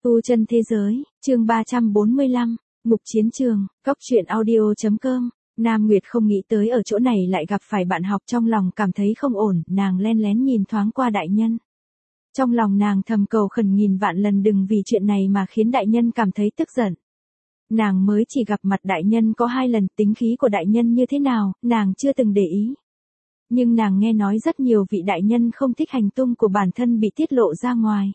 Tu chân thế giới, chương 345, Mục Chiến Trường, Góc truyện audio.com. Nam Nguyệt không nghĩ tới ở chỗ này lại gặp phải bạn học, trong lòng cảm thấy không ổn, nàng len lén nhìn thoáng qua đại nhân. Trong lòng nàng thầm cầu khẩn nghìn vạn lần đừng vì chuyện này mà khiến đại nhân cảm thấy tức giận. Nàng mới chỉ gặp mặt đại nhân có 2 lần, tính khí của đại nhân như thế nào, nàng chưa từng để ý. Nhưng nàng nghe nói rất nhiều vị đại nhân không thích hành tung của bản thân bị tiết lộ ra ngoài.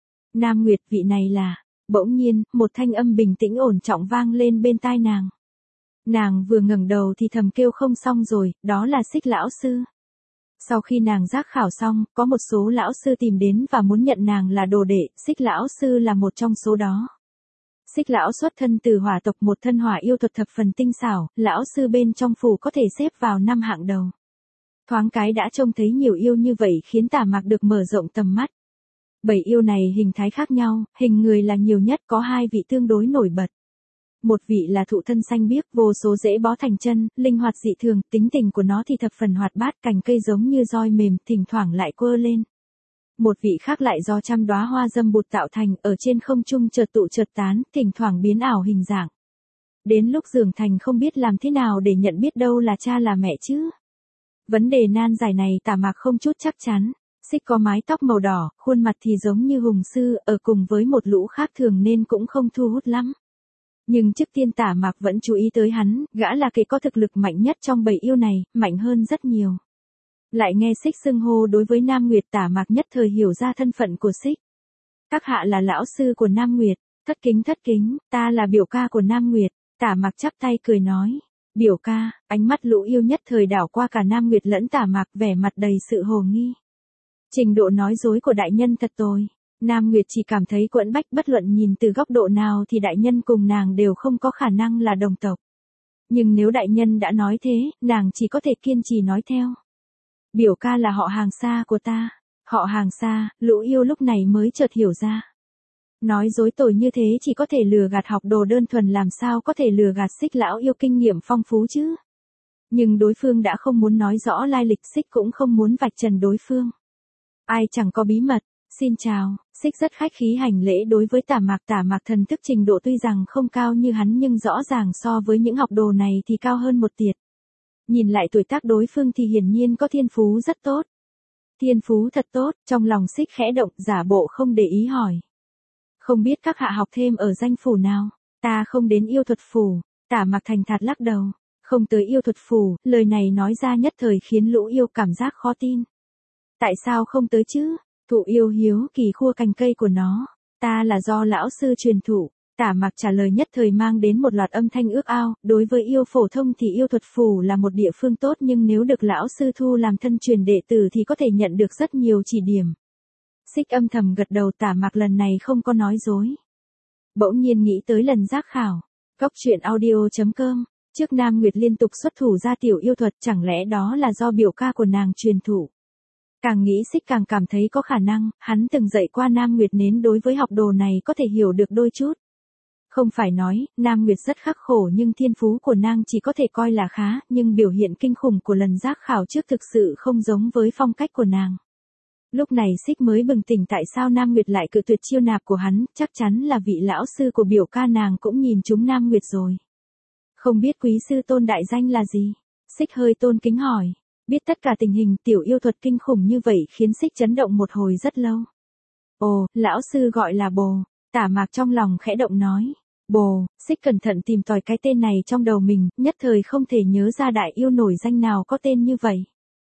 Nam Nguyệt, vị này là... Bỗng nhiên, một thanh âm bình tĩnh ổn trọng vang lên bên tai nàng. Nàng vừa ngẩng đầu thì thầm kêu không xong rồi, đó là Xích lão sư. Sau khi nàng giác khảo xong, có một số lão sư tìm đến và muốn nhận nàng là đồ đệ, Xích lão sư là một trong số đó. Xích lão xuất thân từ hỏa tộc, một thân hỏa yêu thuật thập phần tinh xảo, lão sư bên trong phủ có thể xếp vào 5 hạng đầu. Thoáng cái đã trông thấy nhiều yêu như vậy khiến Tả Mạc được mở rộng tầm mắt. 7 yêu này hình thái khác nhau, hình người là nhiều nhất, có 2 vị tương đối nổi bật. Một vị là thụ thân xanh biếc, vô số rễ bó thành chân, linh hoạt dị thường, tính tình của nó thì thập phần hoạt bát, cành cây giống như roi mềm, thỉnh thoảng lại quơ lên. Một vị khác lại do trăm đóa hoa dâm bụt tạo thành, ở trên không trung chợt tụ chợt tán, thỉnh thoảng biến ảo hình dạng. Đến lúc trưởng thành không biết làm thế nào để nhận biết đâu là cha là mẹ chứ. Vấn đề nan giải này Tả Mạc không chút chắc chắn. Xích có mái tóc màu đỏ, khuôn mặt thì giống như hùng sư, ở cùng với một lũ khác thường nên cũng không thu hút lắm. Nhưng trước tiên Tả Mạc vẫn chú ý tới hắn, gã là kẻ có thực lực mạnh nhất trong 7 yêu này, mạnh hơn rất nhiều. Lại nghe Xích xưng hô đối với Nam Nguyệt, Tả Mạc nhất thời hiểu ra thân phận của Xích. Các hạ là lão sư của Nam Nguyệt, thất kính, ta là biểu ca của Nam Nguyệt. Tả Mạc chắp tay cười nói, biểu ca. Ánh mắt lũ yêu nhất thời đảo qua cả Nam Nguyệt lẫn Tả Mạc, vẻ mặt đầy sự hồ nghi. Trình độ nói dối của đại nhân thật tồi. Nam Nguyệt chỉ cảm thấy quẫn bách, bất luận nhìn từ góc độ nào thì đại nhân cùng nàng đều không có khả năng là đồng tộc. Nhưng nếu đại nhân đã nói thế, nàng chỉ có thể kiên trì nói theo. Biểu ca là họ hàng xa của ta. Họ hàng xa, lũ yêu lúc này mới chợt hiểu ra. Nói dối tồi như thế chỉ có thể lừa gạt học đồ đơn thuần, làm sao có thể lừa gạt Xích lão yêu kinh nghiệm phong phú chứ. Nhưng đối phương đã không muốn nói rõ lai lịch, Xích cũng không muốn vạch trần đối phương. Ai chẳng có bí mật, xin chào. Xích rất khách khí hành lễ đối với Tả Mạc thần thức trình độ tuy rằng không cao như hắn nhưng rõ ràng so với những học đồ này thì cao hơn một tiệt. Nhìn lại tuổi tác đối phương thì hiển nhiên có thiên phú rất tốt. Thiên phú thật tốt, trong lòng Xích khẽ động, giả bộ không để ý hỏi. Không biết các hạ học thêm ở danh phủ nào? Ta không đến yêu thuật phủ. Tả Mạc thành thật lắc đầu. Không tới yêu thuật phủ, lời này nói ra nhất thời khiến lũ yêu cảm giác khó tin. Tại sao không tới chứ? Thụ yêu hiếu kỳ khua cành cây của nó. Ta là do lão sư truyền thụ. Tả Mạc trả lời nhất thời mang đến một loạt âm thanh ước ao. Đối với yêu phổ thông thì yêu thuật phủ là một địa phương tốt, nhưng nếu được lão sư thu làm thân truyền đệ tử thì có thể nhận được rất nhiều chỉ điểm. Xích âm thầm gật đầu, Tả Mạc lần này không có nói dối. Bỗng nhiên nghĩ tới lần giác khảo. Góc truyện audio.com. Trước Nam Nguyệt liên tục xuất thủ ra tiểu yêu thuật, chẳng lẽ đó là do biểu ca của nàng truyền thụ. Càng nghĩ Xích càng cảm thấy có khả năng, hắn từng dạy qua Nam Nguyệt nên đối với học đồ này có thể hiểu được đôi chút. Không phải nói, Nam Nguyệt rất khắc khổ nhưng thiên phú của nàng chỉ có thể coi là khá, nhưng biểu hiện kinh khủng của lần giác khảo trước thực sự không giống với phong cách của nàng. Lúc này Xích mới bừng tỉnh tại sao Nam Nguyệt lại cự tuyệt chiêu nạp của hắn, chắc chắn là vị lão sư của biểu ca nàng cũng nhìn trúng Nam Nguyệt rồi. Không biết quý sư tôn đại danh là gì? Xích hơi tôn kính hỏi. Biết tất cả tình hình tiểu yêu thuật kinh khủng như vậy khiến Xích chấn động một hồi rất lâu. Ồ, lão sư gọi là Bồ. Tả Mạc trong lòng khẽ động nói. Bồ. Xích cẩn thận tìm tòi cái tên này trong đầu mình, nhất thời không thể nhớ ra đại yêu nổi danh nào có tên như vậy.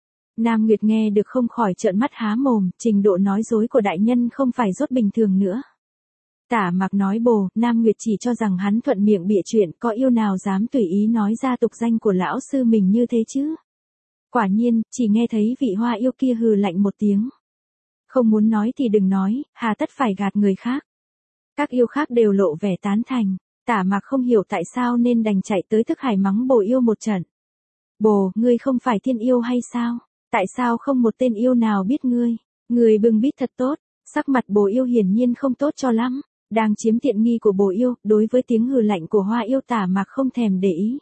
Nam Nguyệt nghe được không khỏi trợn mắt há mồm, trình độ nói dối của đại nhân không phải rốt bình thường nữa. Tả Mạc nói Bồ, Nam Nguyệt chỉ cho rằng hắn thuận miệng bịa chuyện, có yêu nào dám tùy ý nói ra tục danh của lão sư mình như thế chứ. Quả nhiên, chỉ nghe thấy vị hoa yêu kia hừ lạnh một tiếng. Không muốn nói thì đừng nói, hà tất phải gạt người khác. Các yêu khác đều lộ vẻ tán thành. Tả Mạc không hiểu tại sao nên đành chạy tới thức hải mắng Bồ yêu một trận. Bồ, ngươi không phải thiên yêu hay sao? Tại sao không một tên yêu nào biết ngươi? Ngươi bưng bít thật tốt. Sắc mặt Bồ yêu hiển nhiên không tốt cho lắm. Đang chiếm tiện nghi của Bồ yêu, đối với tiếng hừ lạnh của hoa yêu Tả Mạc không thèm để ý.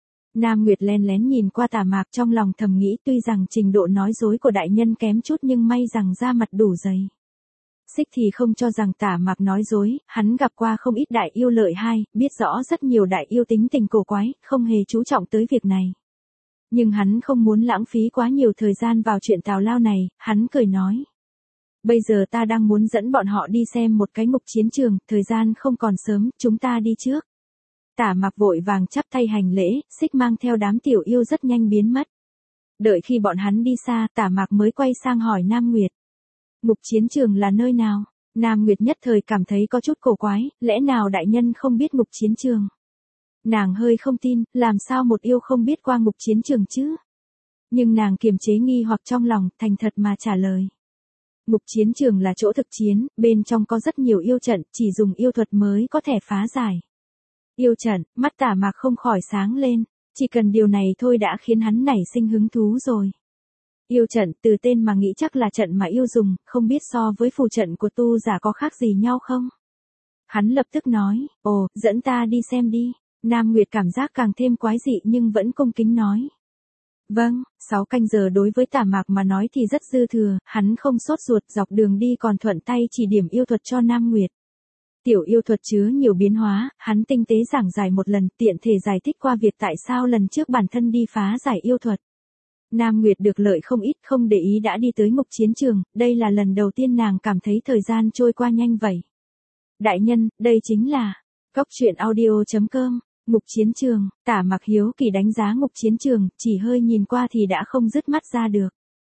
Nam Nguyệt len lén nhìn qua Tả Mạc, trong lòng thầm nghĩ tuy rằng trình độ nói dối của đại nhân kém chút nhưng may rằng da mặt đủ dày. Xích thì không cho rằng Tả Mạc nói dối, hắn gặp qua không ít đại yêu lợi hai, biết rõ rất nhiều đại yêu tính tình cổ quái, không hề chú trọng tới việc này. Nhưng hắn không muốn lãng phí quá nhiều thời gian vào chuyện tào lao này, hắn cười nói. Bây giờ ta đang muốn dẫn bọn họ đi xem một cái ngục chiến trường, thời gian không còn sớm, chúng ta đi trước. Tả Mạc vội vàng chắp tay hành lễ, Xích mang theo đám tiểu yêu rất nhanh biến mất. Đợi khi bọn hắn đi xa, Tả Mạc mới quay sang hỏi Nam Nguyệt. Ngục chiến trường là nơi nào? Nam Nguyệt nhất thời cảm thấy có chút cổ quái, lẽ nào đại nhân không biết ngục chiến trường? Nàng hơi không tin, làm sao một yêu không biết qua ngục chiến trường chứ? Nhưng nàng kiềm chế nghi hoặc trong lòng, thành thật mà trả lời. Ngục chiến trường là chỗ thực chiến, bên trong có rất nhiều yêu trận, chỉ dùng yêu thuật mới có thể phá giải. Yêu trận, mắt Tả Mạc không khỏi sáng lên, chỉ cần điều này thôi đã khiến hắn nảy sinh hứng thú rồi. Yêu trận, từ tên mà nghĩ chắc là trận mà yêu dùng, không biết so với phù trận của tu giả có khác gì nhau không? Hắn lập tức nói, ồ, dẫn ta đi xem đi. Nam Nguyệt cảm giác càng thêm quái dị nhưng vẫn cung kính nói. Vâng, 6 canh giờ đối với Tả Mạc mà nói thì rất dư thừa, hắn không sốt ruột dọc đường đi còn thuận tay chỉ điểm yêu thuật cho Nam Nguyệt. Tiểu yêu thuật chứa nhiều biến hóa, hắn tinh tế giảng giải một lần tiện thể giải thích qua việc tại sao lần trước bản thân đi phá giải yêu thuật. Nam Nguyệt được lợi không ít không để ý đã đi tới ngục chiến trường, đây là lần đầu tiên nàng cảm thấy thời gian trôi qua nhanh vậy. Đại nhân, đây chính là Cóc Truyện Audio.com, ngục chiến trường, Tả Mạc hiếu kỳ đánh giá ngục chiến trường, chỉ hơi nhìn qua thì đã không dứt mắt ra được.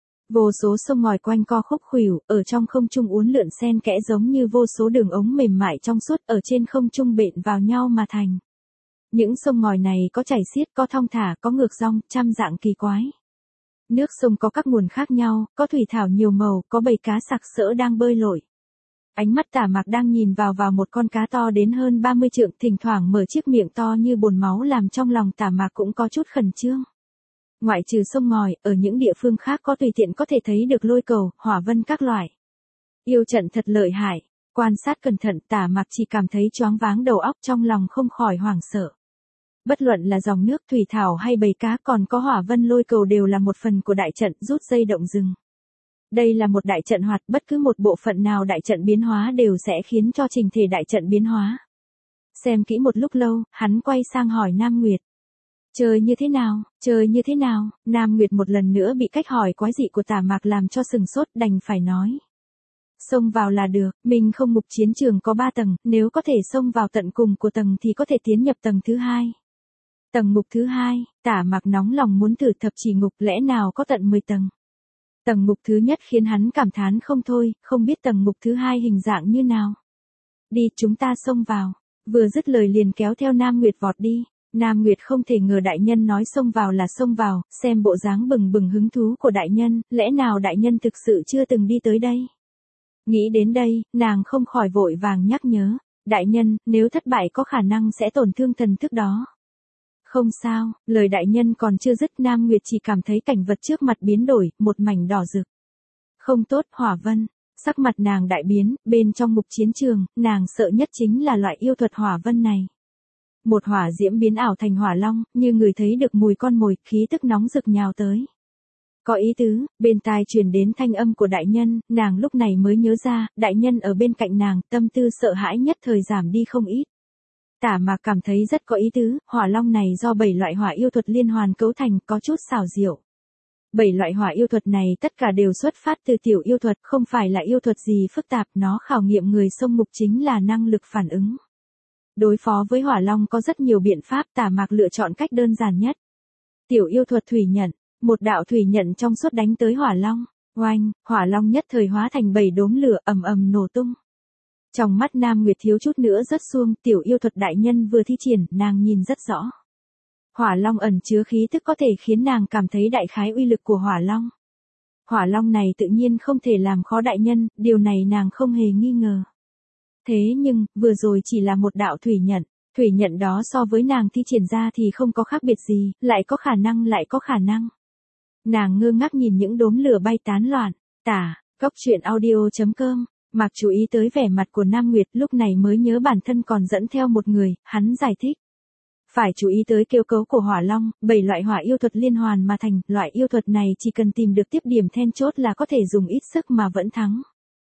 Vô số sông ngòi quanh co khúc khuỷu, ở trong không trung uốn lượn xen kẽ giống như vô số đường ống mềm mại trong suốt ở trên không trung bện vào nhau mà thành. Những sông ngòi này có chảy xiết, có thong thả, có ngược dong, trăm dạng kỳ quái. Nước sông có các nguồn khác nhau, có thủy thảo nhiều màu, có bầy cá sặc sỡ đang bơi lội. Ánh mắt Tả Mạc đang nhìn vào một con cá to đến hơn 30 trượng, thỉnh thoảng mở chiếc miệng to như bồn máu làm trong lòng Tả Mạc cũng có chút khẩn trương. Ngoại trừ sông ngòi, ở những địa phương khác có tùy tiện có thể thấy được lôi cầu, hỏa vân các loại. Yêu trận thật lợi hại, quan sát cẩn thận Tả Mạc chỉ cảm thấy choáng váng đầu óc trong lòng không khỏi hoảng sợ. Bất luận là dòng nước thủy thảo hay bầy cá còn có hỏa vân lôi cầu đều là một phần của đại trận rút dây động rừng. Đây là một đại trận hoạt, bất cứ một bộ phận nào đại trận biến hóa đều sẽ khiến cho trình thể đại trận biến hóa. Xem kỹ một lúc lâu, hắn quay sang hỏi Nam Nguyệt. Chơi như thế nào, chơi như thế nào? Nam Nguyệt một lần nữa bị cách hỏi quái dị của Tả Mạc làm cho sừng sốt đành phải nói. Xông vào là được, mình không ngục chiến trường có 3 tầng, nếu có thể xông vào tận cùng của tầng thì có thể tiến nhập tầng thứ 2. Tầng ngục thứ 2, Tả Mạc nóng lòng muốn thử thập chỉ ngục lẽ nào có tận 10 tầng. Tầng ngục thứ nhất khiến hắn cảm thán không thôi, không biết tầng ngục thứ 2 hình dạng như nào. Đi chúng ta xông vào, vừa dứt lời liền kéo theo Nam Nguyệt vọt đi. Nam Nguyệt không thể ngờ đại nhân nói xông vào là xông vào, xem bộ dáng bừng bừng hứng thú của đại nhân, lẽ nào đại nhân thực sự chưa từng đi tới đây. Nghĩ đến đây, nàng không khỏi vội vàng nhắc nhớ, đại nhân, nếu thất bại có khả năng sẽ tổn thương thần thức đó. Không sao, lời đại nhân còn chưa dứt Nam Nguyệt chỉ cảm thấy cảnh vật trước mặt biến đổi, một mảnh đỏ rực. Không tốt, hỏa vân, sắc mặt nàng đại biến, bên trong ngục chiến trường, nàng sợ nhất chính là loại yêu thuật hỏa vân này. Một hỏa diễm biến ảo thành hỏa long, như người thấy được mùi con mồi, khí tức nóng rực nhào tới. Có ý tứ, bên tai truyền đến thanh âm của đại nhân, nàng lúc này mới nhớ ra, đại nhân ở bên cạnh nàng, tâm tư sợ hãi nhất thời giảm đi không ít. Tả Mạc cảm thấy rất có ý tứ, hỏa long này do 7 loại hỏa yêu thuật liên hoàn cấu thành, có chút xảo diệu. 7 loại hỏa yêu thuật này tất cả đều xuất phát từ tiểu yêu thuật, không phải là yêu thuật gì phức tạp, nó khảo nghiệm người xông ngục chính là năng lực phản ứng. Đối phó với hỏa long có rất nhiều biện pháp, Tả Mạc lựa chọn cách đơn giản nhất. Tiểu yêu thuật thủy nhận, một đạo thủy nhận trong suốt đánh tới hỏa long, oanh, hỏa long nhất thời hóa thành 7 đốm lửa ầm ầm nổ tung. Trong mắt Nam Nguyệt thiếu chút nữa rớt xuông, tiểu yêu thuật đại nhân vừa thi triển, nàng nhìn rất rõ. Hỏa long ẩn chứa khí tức có thể khiến nàng cảm thấy đại khái uy lực của hỏa long. Hỏa long này tự nhiên không thể làm khó đại nhân, điều này nàng không hề nghi ngờ. Thế nhưng, vừa rồi chỉ là một đạo thủy nhận đó so với nàng thi triển ra thì không có khác biệt gì, lại có khả năng. Nàng ngơ ngác nhìn những đốm lửa bay tán loạn, Cóc Truyện Audio.com. Mạc chú ý tới vẻ mặt của Nam Nguyệt lúc này mới nhớ bản thân còn dẫn theo một người, hắn giải thích. Phải chú ý tới kết cấu của hỏa long, 7 loại hỏa yêu thuật liên hoàn mà thành, loại yêu thuật này chỉ cần tìm được tiếp điểm then chốt là có thể dùng ít sức mà vẫn thắng.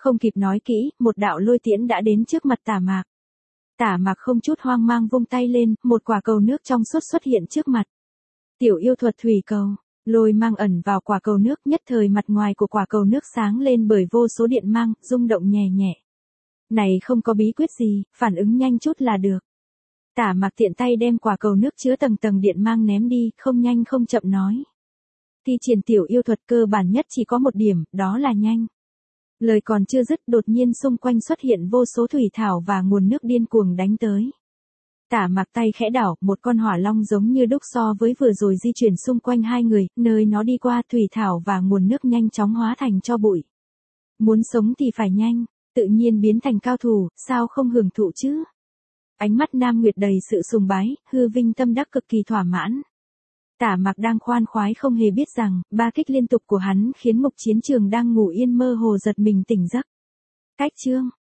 Không kịp nói kỹ, một đạo lôi tiễn đã đến trước mặt Tả Mạc. Tả Mạc không chút hoang mang vung tay lên, một quả cầu nước trong suốt xuất hiện trước mặt. Tiểu yêu thuật thủy cầu, lôi mang ẩn vào quả cầu nước, nhất thời mặt ngoài của quả cầu nước sáng lên bởi vô số điện mang, rung động nhẹ nhẹ. Này không có bí quyết gì, phản ứng nhanh chút là được. Tả Mạc tiện tay đem quả cầu nước chứa tầng tầng điện mang ném đi, không nhanh không chậm nói. Thi triển tiểu yêu thuật cơ bản nhất chỉ có một điểm, đó là nhanh. Lời còn chưa dứt, đột nhiên xung quanh xuất hiện vô số thủy thảo và nguồn nước điên cuồng đánh tới. Tả Mạc tay khẽ đảo, một con hỏa long giống như đúc so với vừa rồi di chuyển xung quanh hai người, nơi nó đi qua thủy thảo và nguồn nước nhanh chóng hóa thành tro bụi. Muốn sống thì phải nhanh, tự nhiên biến thành cao thủ, sao không hưởng thụ chứ? Ánh mắt Nam Nguyệt đầy sự sùng bái, hư vinh tâm đắc cực kỳ thỏa mãn. Tả Mạc đang khoan khoái không hề biết rằng, ba kích liên tục của hắn khiến Mục Chiến Trường đang ngủ yên mơ hồ giật mình tỉnh giấc. Cách chương